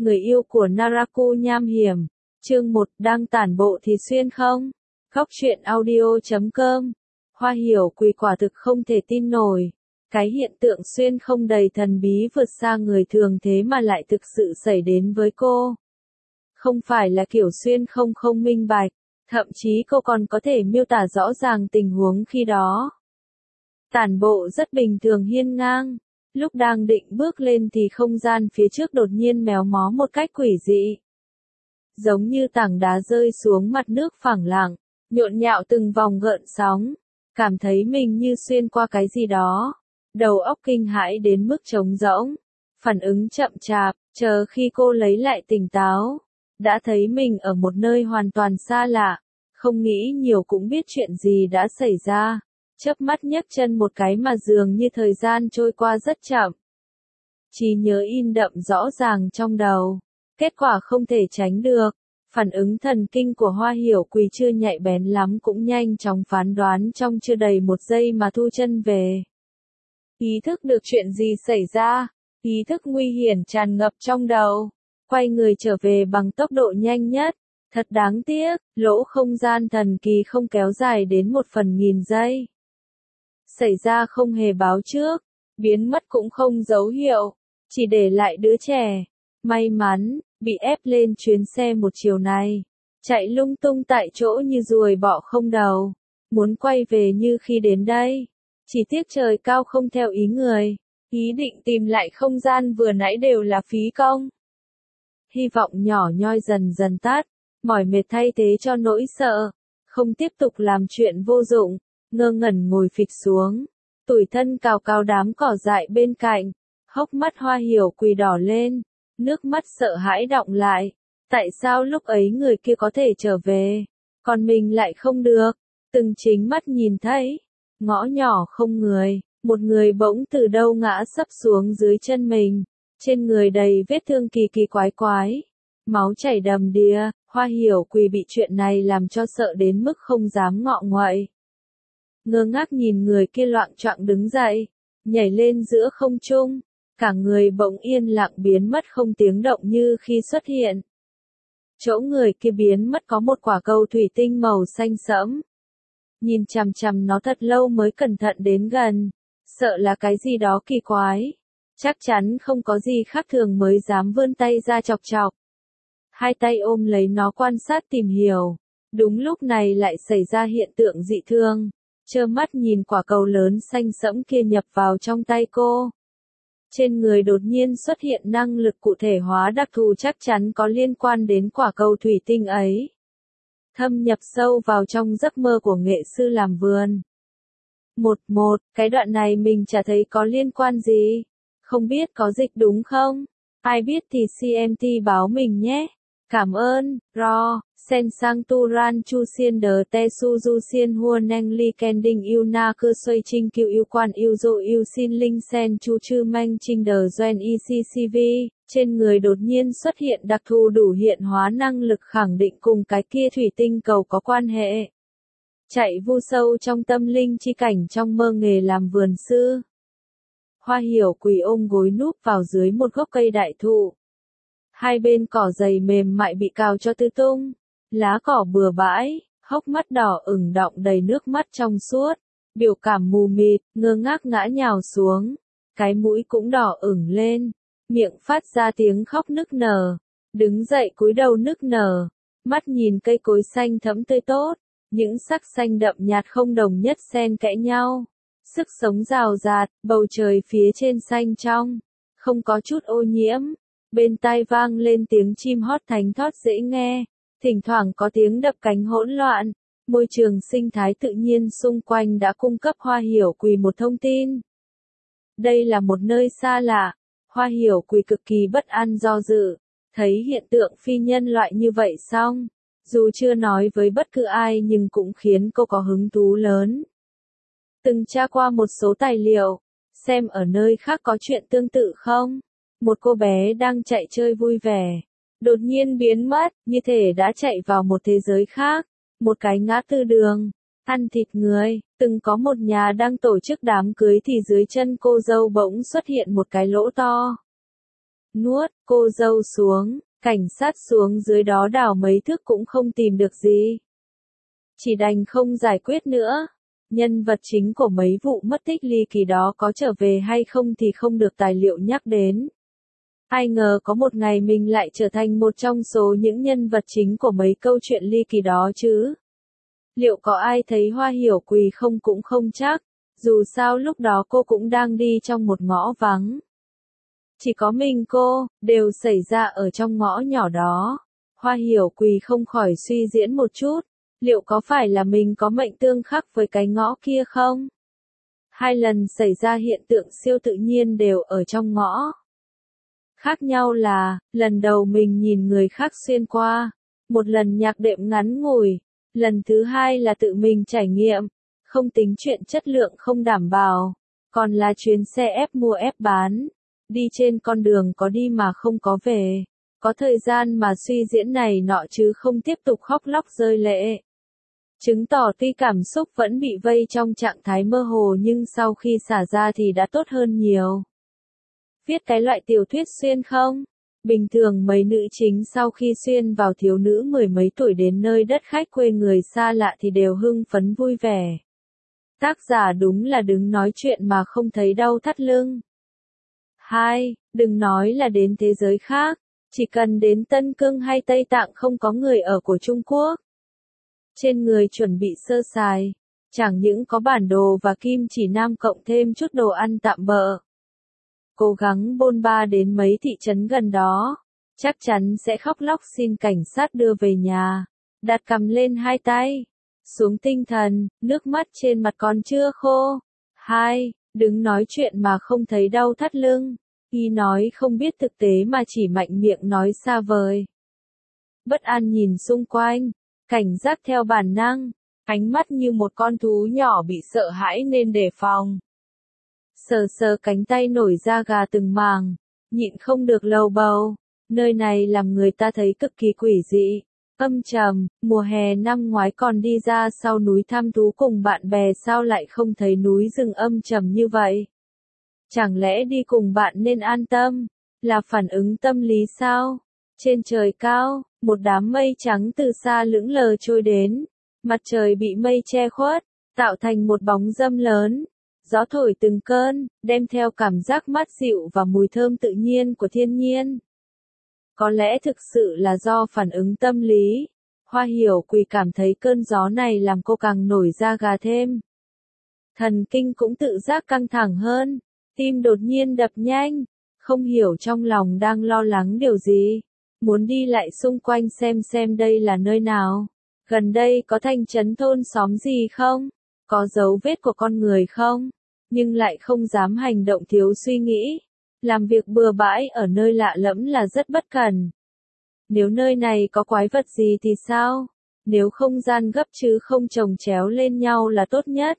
người yêu của Naraku nham hiểm. Chương 1, đang tản bộ thì xuyên không? Góc truyện audio.com. Hoa hiểu quỳ quả thực không thể tin nổi. Cái hiện tượng xuyên không đầy thần bí vượt xa người thường thế mà lại thực sự xảy đến với cô. Không phải là kiểu xuyên không không minh bạch, thậm chí cô còn có thể miêu tả rõ ràng tình huống khi đó. Tản bộ rất bình thường hiên ngang, lúc đang định bước lên thì không gian phía trước đột nhiên méo mó một cách quỷ dị. Giống như tảng đá rơi xuống mặt nước phẳng lặng, nhộn nhạo từng vòng gợn sóng, cảm thấy mình như xuyên qua cái gì đó. Đầu óc kinh hãi đến mức trống rỗng, phản ứng chậm chạp, chờ khi cô lấy lại tỉnh táo, đã thấy mình ở một nơi hoàn toàn xa lạ, không nghĩ nhiều cũng biết chuyện gì đã xảy ra. Chớp mắt nhấc chân một cái mà dường như thời gian trôi qua rất chậm. Trí nhớ in đậm rõ ràng trong đầu, kết quả không thể tránh được. Phản ứng thần kinh của Hoa Hiểu Quỳ chưa nhạy bén lắm cũng nhanh chóng phán đoán trong chưa đầy một giây mà thu chân về. Ý thức được chuyện gì xảy ra, ý thức nguy hiểm tràn ngập trong đầu, quay người trở về bằng tốc độ nhanh nhất. Thật đáng tiếc, lỗ không gian thần kỳ không kéo dài đến 1/1000 giây. Xảy ra không hề báo trước, biến mất cũng không dấu hiệu, chỉ để lại đứa trẻ. May mắn, bị ép lên chuyến xe một chiều này, chạy lung tung tại chỗ như ruồi bọ không đầu, muốn quay về như khi đến đây. Chỉ tiếc trời cao không theo ý người, ý định tìm lại không gian vừa nãy đều là phí công. Hy vọng nhỏ nhoi dần dần tắt, mỏi mệt thay thế cho nỗi sợ, không tiếp tục làm chuyện vô dụng, ngơ ngẩn ngồi phịch xuống, tủi thân cào cào đám cỏ dại bên cạnh, hốc mắt Hoa Hiểu Quỳ đỏ lên, nước mắt sợ hãi đọng lại. Tại sao lúc ấy người kia có thể trở về, còn mình lại không được? Từng chính mắt nhìn thấy, ngõ nhỏ không người, một người bỗng từ đâu ngã sấp xuống dưới chân mình, trên người đầy vết thương kỳ kỳ quái quái, máu chảy đầm đìa. Hoa Hiểu Quỳ bị chuyện này làm cho sợ đến mức không dám ngọ nguậy. Ngơ ngác nhìn người kia loạng choạng đứng dậy, nhảy lên giữa không trung, cả người bỗng yên lặng biến mất không tiếng động như khi xuất hiện. Chỗ người kia biến mất có một quả cầu thủy tinh màu xanh sẫm. Nhìn chằm chằm nó thật lâu mới cẩn thận đến gần, sợ là cái gì đó kỳ quái. Chắc chắn không có gì khác thường mới dám vươn tay ra chọc chọc. Hai tay ôm lấy nó quan sát tìm hiểu. Đúng lúc này lại xảy ra hiện tượng dị thương. Trơ mắt nhìn quả cầu lớn xanh sẫm kia nhập vào trong tay cô. Trên người đột nhiên xuất hiện năng lực cụ thể hóa đặc thù chắc chắn có liên quan đến quả cầu thủy tinh ấy. Thâm nhập sâu vào trong giấc mơ của nghệ sư làm vườn. Cái đoạn này mình chả thấy có liên quan gì. Không biết có dịch đúng không? Ai biết thì CMT báo mình nhé. Cảm ơn, Ro, Sen sang tu ran chu xiên đờ te su du xiên hua neng li kending yêu na cơ xoay trinh kiêu yêu quan yêu dô yêu xin linh sen chu chư manh trinh đờ doen ECCV. Trên người đột nhiên xuất hiện đặc thù đủ hiện hóa năng lực khẳng định cùng cái kia thủy tinh cầu có quan hệ. Chạy vu sâu trong tâm linh chi cảnh trong mơ nghề làm vườn sư. Hoa Hiểu Quỳ ôm gối núp vào dưới một gốc cây đại thụ. Hai bên cỏ dày mềm mại bị cào cho tứ tung, lá cỏ bừa bãi, hốc mắt đỏ ửng đọng đầy nước mắt trong suốt, biểu cảm mù mịt, ngơ ngác ngã nhào xuống, cái mũi cũng đỏ ửng lên, miệng phát ra tiếng khóc nức nở, đứng dậy cúi đầu nức nở, mắt nhìn cây cối xanh thẫm tươi tốt, những sắc xanh đậm nhạt không đồng nhất xen kẽ nhau, sức sống rào rạt, bầu trời phía trên xanh trong, không có chút ô nhiễm. Bên tai vang lên tiếng chim hót thánh thót dễ nghe, thỉnh thoảng có tiếng đập cánh hỗn loạn, môi trường sinh thái tự nhiên xung quanh đã cung cấp Hoa Hiểu Quỳ một thông tin. Đây là một nơi xa lạ, Hoa Hiểu Quỳ cực kỳ bất an do dự, thấy hiện tượng phi nhân loại như vậy xong, dù chưa nói với bất cứ ai nhưng cũng khiến cô có hứng thú lớn. Từng tra qua một số tài liệu, xem ở nơi khác có chuyện tương tự không? Một cô bé đang chạy chơi vui vẻ, đột nhiên biến mất, như thể đã chạy vào một thế giới khác, một cái ngã tư đường, ăn thịt người. Từng có một nhà đang tổ chức đám cưới thì dưới chân cô dâu bỗng xuất hiện một cái lỗ to. nuốt, cô dâu xuống, cảnh sát xuống dưới đó đào mấy thước cũng không tìm được gì. Chỉ đành không giải quyết nữa. Nhân vật chính của mấy vụ mất tích ly kỳ đó có trở về hay không thì không được tài liệu nhắc đến. Ai ngờ có một ngày mình lại trở thành một trong số những nhân vật chính của mấy câu chuyện ly kỳ đó chứ. Liệu có ai thấy Hoa Hiểu Quỳ không cũng không chắc, dù sao lúc đó cô cũng đang đi trong một ngõ vắng. Chỉ có mình cô, đều xảy ra ở trong ngõ nhỏ đó. Hoa Hiểu Quỳ không khỏi suy diễn một chút, liệu có phải là mình có mệnh tương khắc với cái ngõ kia không? 2 lần xảy ra hiện tượng siêu tự nhiên đều ở trong ngõ. Khác nhau là, lần đầu mình nhìn người khác xuyên qua, một lần nhạc đệm ngắn ngủi, lần thứ 2 là tự mình trải nghiệm, không tính chuyện chất lượng không đảm bảo, còn là chuyến xe ép mua ép bán, đi trên con đường có đi mà không có về, có thời gian mà suy diễn này nọ chứ không tiếp tục khóc lóc rơi lệ. Chứng tỏ tuy cảm xúc vẫn bị vây trong trạng thái mơ hồ nhưng sau khi xả ra thì đã tốt hơn nhiều. Viết cái loại tiểu thuyết xuyên không? Bình thường mấy nữ chính sau khi xuyên vào thiếu nữ 10 mấy tuổi đến nơi đất khách quê người xa lạ thì đều hưng phấn vui vẻ. Tác giả đúng là đứng nói chuyện mà không thấy đau thắt lưng. 2. Đừng nói là đến thế giới khác, chỉ cần đến Tân Cương hay Tây Tạng không có người ở của Trung Quốc. Trên người chuẩn bị sơ sài, chẳng những có bản đồ và kim chỉ nam cộng thêm chút đồ ăn tạm bợ. Cố gắng bôn ba đến mấy thị trấn gần đó, chắc chắn sẽ khóc lóc xin cảnh sát đưa về nhà, đặt cằm lên 2 tay, xuống tinh thần, nước mắt trên mặt còn chưa khô. 2. Đứng nói chuyện mà không thấy đau thắt lưng, y nói không biết thực tế mà chỉ mạnh miệng nói xa vời. Bất an nhìn xung quanh, cảnh giác theo bản năng, ánh mắt như một con thú nhỏ bị sợ hãi nên đề phòng. Sờ sờ cánh tay nổi da gà từng màng, nhịn không được lầu bầu, nơi này làm người ta thấy cực kỳ quỷ dị, âm trầm, mùa hè năm ngoái còn đi ra sau núi thăm thú cùng bạn bè sao lại không thấy núi rừng âm trầm như vậy? Chẳng lẽ đi cùng bạn nên an tâm, là phản ứng tâm lý sao? Trên trời cao, một đám mây trắng từ xa lững lờ trôi đến, mặt trời bị mây che khuất, tạo thành một bóng râm lớn. Gió thổi từng cơn, đem theo cảm giác mát dịu và mùi thơm tự nhiên của thiên nhiên. Có lẽ thực sự là do phản ứng tâm lý. Hoa Hiểu Quỳ cảm thấy cơn gió này làm cô càng nổi da gà thêm. Thần kinh cũng tự giác căng thẳng hơn, tim đột nhiên đập nhanh, không hiểu trong lòng đang lo lắng điều gì. Muốn đi lại xung quanh xem đây là nơi nào. Gần đây có thành trấn thôn xóm gì không? Có dấu vết của con người không? Nhưng lại không dám hành động thiếu suy nghĩ. Làm việc bừa bãi ở nơi lạ lẫm là rất bất cẩn. Nếu nơi này có quái vật gì thì sao? Nếu không gian gấp chứ không chồng chéo lên nhau là tốt nhất.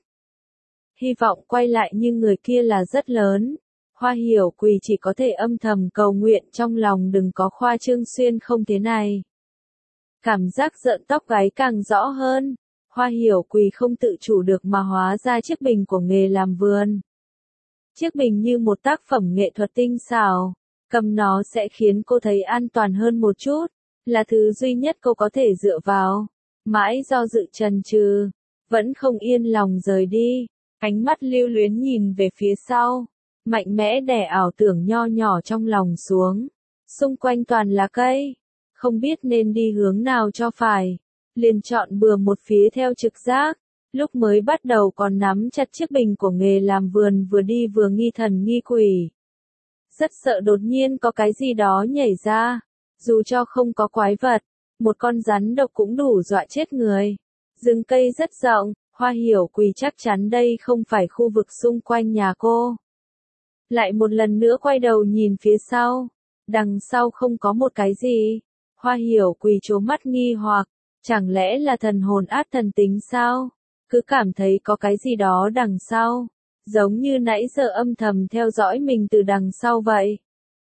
Hy vọng quay lại như người kia là rất lớn. Hoa Hiểu Quỳ chỉ có thể âm thầm cầu nguyện trong lòng đừng có khoa trương xuyên không thế này. Cảm giác rợn tóc gáy càng rõ hơn. Hoa Hiểu Quỳ không tự chủ được mà hóa ra chiếc bình của nghề làm vườn. Chiếc bình như một tác phẩm nghệ thuật tinh xảo, cầm nó sẽ khiến cô thấy an toàn hơn một chút, là thứ duy nhất cô có thể dựa vào. Mãi do dự chần chừ, vẫn không yên lòng rời đi, ánh mắt lưu luyến nhìn về phía sau, mạnh mẽ đè ảo tưởng nho nhỏ trong lòng xuống. Xung quanh toàn là cây, không biết nên đi hướng nào cho phải. Liền chọn bừa một phía theo trực giác, lúc mới bắt đầu còn nắm chặt chiếc bình của nghề làm vườn vừa đi vừa nghi thần nghi quỷ. Rất sợ đột nhiên có cái gì đó nhảy ra, dù cho không có quái vật, một con rắn độc cũng đủ dọa chết người. Rừng cây rất rộng, Hoa Hiểu Quỳ chắc chắn đây không phải khu vực xung quanh nhà cô. Lại một lần nữa quay đầu nhìn phía sau, đằng sau không có một cái gì. Hoa Hiểu Quỳ trố mắt nghi hoặc. Chẳng lẽ là thần hồn át thần tính sao? Cứ cảm thấy có cái gì đó đằng sau, giống như nãy giờ âm thầm theo dõi mình từ đằng sau vậy.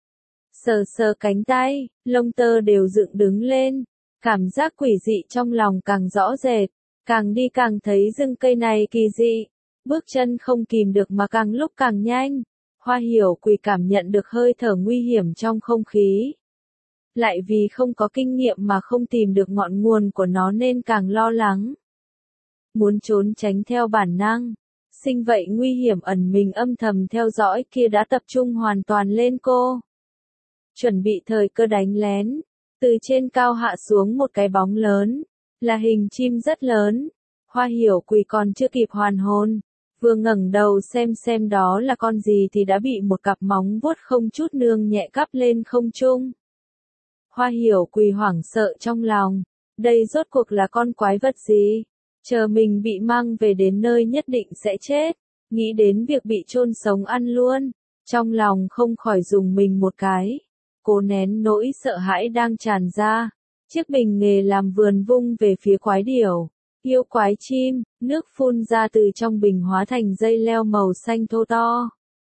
Sờ sờ cánh tay, lông tơ đều dựng đứng lên, cảm giác quỷ dị trong lòng càng rõ rệt, càng đi càng thấy rừng cây này kỳ dị, bước chân không kìm được mà càng lúc càng nhanh. Hoa hiểu quỳ cảm nhận được hơi thở nguy hiểm trong không khí. Lại vì không có kinh nghiệm mà không tìm được ngọn nguồn của nó nên càng lo lắng. Muốn trốn tránh theo bản năng. Sinh vậy nguy hiểm ẩn mình âm thầm theo dõi kia đã tập trung hoàn toàn lên cô. Chuẩn bị thời cơ đánh lén. Từ trên cao hạ xuống một cái bóng lớn. Là hình chim rất lớn. Hoa hiểu quỳ còn chưa kịp hoàn hồn. Vừa ngẩng đầu xem đó là con gì thì đã bị một cặp móng vuốt không chút nương nhẹ cắp lên không trung. Hoa hiểu quỳ hoảng sợ trong lòng. Đây rốt cuộc là con quái vật gì? Chờ mình bị mang về đến nơi nhất định sẽ chết. Nghĩ đến việc bị chôn sống ăn luôn. Trong lòng không khỏi dùng mình một cái. Cố nén nỗi sợ hãi đang tràn ra. Chiếc bình nghề làm vườn vung về phía quái điểu. Yêu quái chim, nước phun ra từ trong bình hóa thành dây leo màu xanh thô to.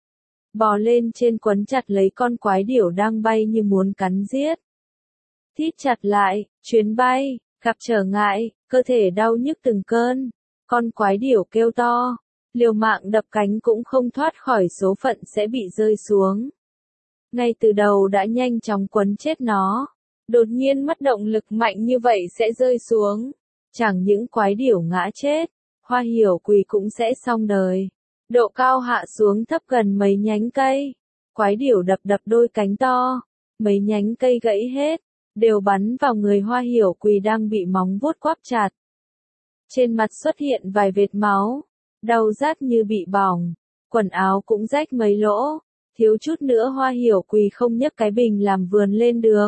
Bò lên trên quấn chặt lấy con quái điểu đang bay như muốn cắn giết. Thít chặt lại, chuyến bay, gặp trở ngại, cơ thể đau nhức từng cơn. Con quái điểu kêu to, liều mạng đập cánh cũng không thoát khỏi số phận sẽ bị rơi xuống. Ngay từ đầu đã nhanh chóng quấn chết nó. Đột nhiên mất động lực mạnh như vậy sẽ rơi xuống. Chẳng những quái điểu ngã chết, hoa hiểu quỳ cũng sẽ xong đời. Độ cao hạ xuống thấp gần mấy nhánh cây. Quái điểu đập đôi cánh to. Mấy nhánh cây gãy hết, đều bắn vào người hoa hiểu quỳ đang bị móng vuốt quắp chặt. Trên mặt xuất hiện vài vệt máu. Đau rát như bị bỏng. Quần áo cũng rách mấy lỗ. Thiếu chút nữa hoa hiểu quỳ không nhấc cái bình làm vườn lên được.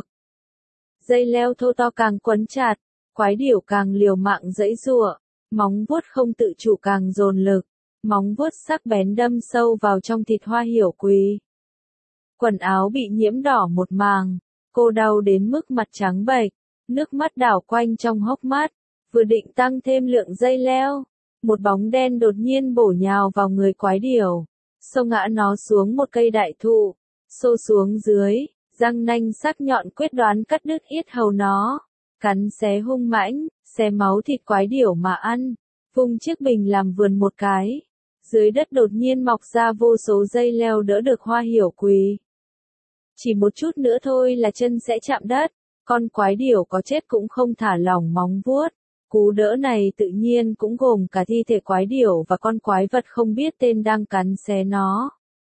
Dây leo thô to càng quấn chặt. Quái điểu càng liều mạng giãy giụa, móng vuốt không tự chủ càng dồn lực, móng vuốt sắc bén đâm sâu vào trong thịt hoa hiểu quỳ. Quần áo bị nhiễm đỏ một màng, cô đau đến mức mặt trắng bệch, nước mắt đảo quanh trong hốc mắt, vừa định tăng thêm lượng dây leo, một bóng đen đột nhiên bổ nhào vào người quái điểu, xô ngã nó xuống một cây đại thụ, xô xuống dưới, răng nanh sắc nhọn quyết đoán cắt đứt yết hầu nó. Cắn xé hung mãnh, xé máu thịt quái điểu mà ăn, vung chiếc bình làm vườn một cái. Dưới đất đột nhiên mọc ra vô số dây leo đỡ được hoa hiểu quỳ. Chỉ một chút nữa thôi là chân sẽ chạm đất, con quái điểu có chết cũng không thả lỏng móng vuốt. Cú đỡ này tự nhiên cũng gồm cả thi thể quái điểu và con quái vật không biết tên đang cắn xé nó.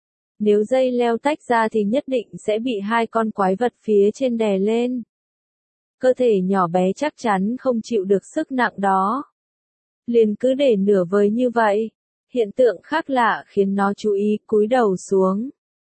Nếu dây leo tách ra thì nhất định sẽ bị hai con quái vật phía trên đè lên. Cơ thể nhỏ bé chắc chắn không chịu được sức nặng đó. Liền cứ để nửa vời như vậy. Hiện tượng khác lạ khiến nó chú ý cúi đầu xuống.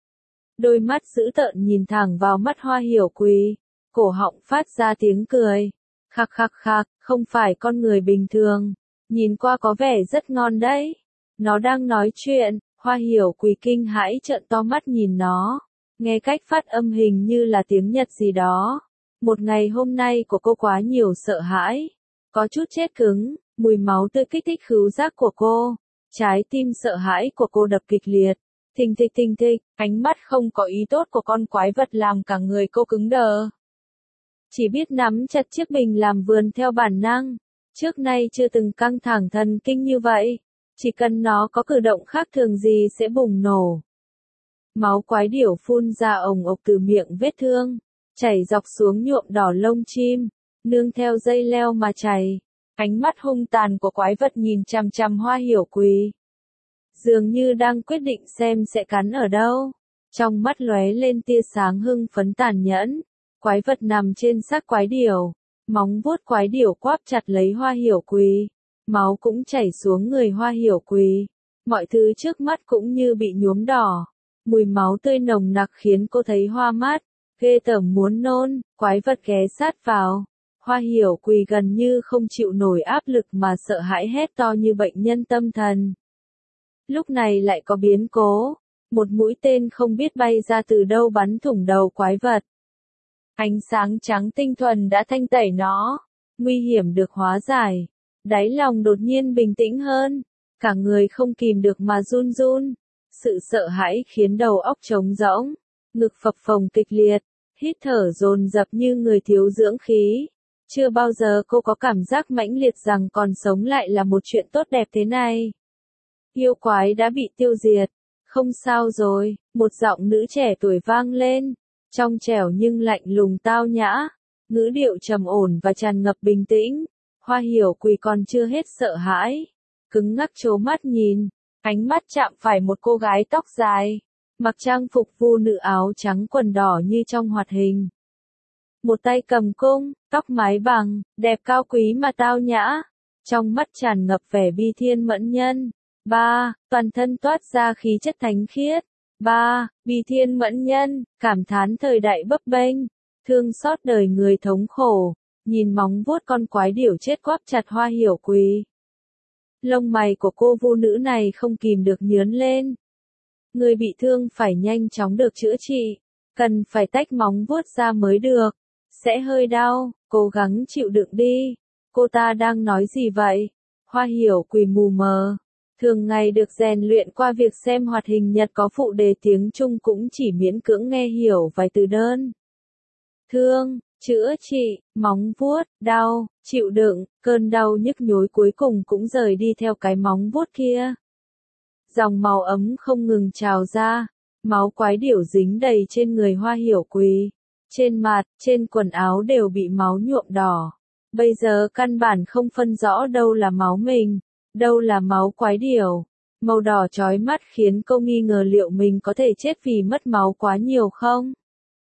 Đôi mắt dữ tợn nhìn thẳng vào mắt hoa hiểu quỳ. Cổ họng phát ra tiếng cười. Khạc khạc khạc, không phải con người bình thường. Nhìn qua có vẻ rất ngon đấy. Nó đang nói chuyện, hoa hiểu quỳ kinh hãi trợn to mắt nhìn nó. Nghe cách phát âm hình như là tiếng Nhật gì đó. Một ngày hôm nay của cô quá nhiều sợ hãi. Có chút chết cứng, mùi máu tươi kích thích khứu giác của cô. Trái tim sợ hãi của cô đập kịch liệt. Thình thịch, ánh mắt không có ý tốt của con quái vật làm cả người cô cứng đờ. Chỉ biết nắm chặt chiếc bình làm vườn theo bản năng. Trước nay chưa từng căng thẳng thần kinh như vậy. Chỉ cần nó có cử động khác thường gì sẽ bùng nổ. Máu quái điểu phun ra ồng ộc từ miệng vết thương. Chảy dọc xuống nhuộm đỏ lông chim, nương theo dây leo mà chảy. Ánh mắt hung tàn của quái vật nhìn chằm chằm hoa hiểu quỳ. Dường như đang quyết định xem sẽ cắn ở đâu. Trong mắt lóe lên tia sáng hưng phấn tàn nhẫn. Quái vật nằm trên xác quái điểu. Móng vuốt quái điểu quắp chặt lấy hoa hiểu quỳ. Máu cũng chảy xuống người hoa hiểu quỳ. Mọi thứ trước mắt cũng như bị nhuốm đỏ. Mùi máu tươi nồng nặc khiến cô thấy hoa mắt. Ghê tởm muốn nôn, quái vật ghé sát vào. Hoa hiểu quỳ gần như không chịu nổi áp lực mà sợ hãi hét to như bệnh nhân tâm thần. Lúc này lại có biến cố. Một mũi tên không biết bay ra từ đâu bắn thủng đầu quái vật. Ánh sáng trắng tinh thuần đã thanh tẩy nó. Nguy hiểm được hóa giải. Đáy lòng đột nhiên bình tĩnh hơn. Cả người không kìm được mà run run. Sự sợ hãi khiến đầu óc trống rỗng. Ngực phập phồng kịch liệt. Hít thở dồn dập như người thiếu dưỡng khí. Chưa bao giờ cô có cảm giác mãnh liệt rằng còn sống lại là một chuyện tốt đẹp thế này. Yêu quái đã bị tiêu diệt. Không sao rồi, một giọng nữ trẻ tuổi vang lên, trong trẻo nhưng lạnh lùng tao nhã, ngữ điệu trầm ổn và tràn ngập bình tĩnh. Hoa Hiểu Quỳ còn chưa hết sợ hãi, cứng ngắc trố mắt nhìn, ánh mắt chạm phải một cô gái tóc dài, mặc trang phục vu nữ áo trắng quần đỏ như trong hoạt hình. Một tay cầm cung, tóc mái bằng, đẹp cao quý mà tao nhã, trong mắt tràn ngập vẻ bi thiên mẫn nhân. Ba, toàn thân toát ra khí chất thánh khiết. Ba, bi thiên mẫn nhân, cảm thán thời đại bấp bênh, thương xót đời người thống khổ, nhìn móng vuốt con quái điểu chết quắp chặt Hoa Hiểu Quỳ. Lông mày của cô vu nữ này không kìm được nhướng lên. Người bị thương phải nhanh chóng được chữa trị, cần phải tách móng vuốt ra mới được, sẽ hơi đau, cố gắng chịu đựng đi. Cô ta đang nói gì vậy? Hoa Hiểu Quỳ mù mờ. Thường ngày được rèn luyện qua việc xem hoạt hình Nhật có phụ đề tiếng Trung cũng chỉ miễn cưỡng nghe hiểu vài từ đơn. Thương, chữa trị, móng vuốt, đau, chịu đựng, cơn đau nhức nhối cuối cùng cũng rời đi theo cái móng vuốt kia. Dòng máu ấm không ngừng trào ra, máu quái điểu dính đầy trên người Hoa Hiểu Quỳ. Trên mặt, trên quần áo đều bị máu nhuộm đỏ. Bây giờ căn bản không phân rõ đâu là máu mình, đâu là máu quái điểu. Màu đỏ chói mắt khiến cô nghi ngờ liệu mình có thể chết vì mất máu quá nhiều không?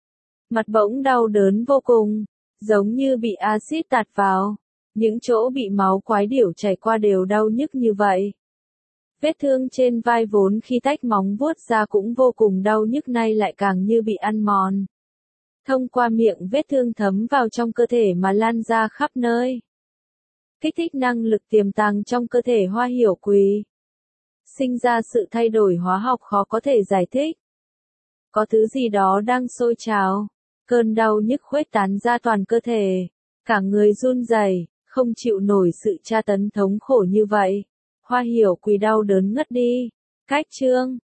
Mặt bỗng đau đớn vô cùng, giống như bị axit tạt vào. Những chỗ bị máu quái điểu chảy qua đều đau nhức như vậy. Vết thương trên vai vốn khi tách móng vuốt ra cũng vô cùng đau nhức nay lại càng như bị ăn mòn. Thông qua miệng vết thương thấm vào trong cơ thể mà lan ra khắp nơi. Kích thích năng lực tiềm tàng trong cơ thể Hoa Hiểu Quỳ. Sinh ra sự thay đổi hóa học khó có thể giải thích. Có thứ gì đó đang sôi trào. Cơn đau nhức khuếch tán ra toàn cơ thể. Cả người run rẩy, không chịu nổi sự tra tấn thống khổ như vậy. Hoa Hiểu Quỳ đau đớn ngất đi. Cách chương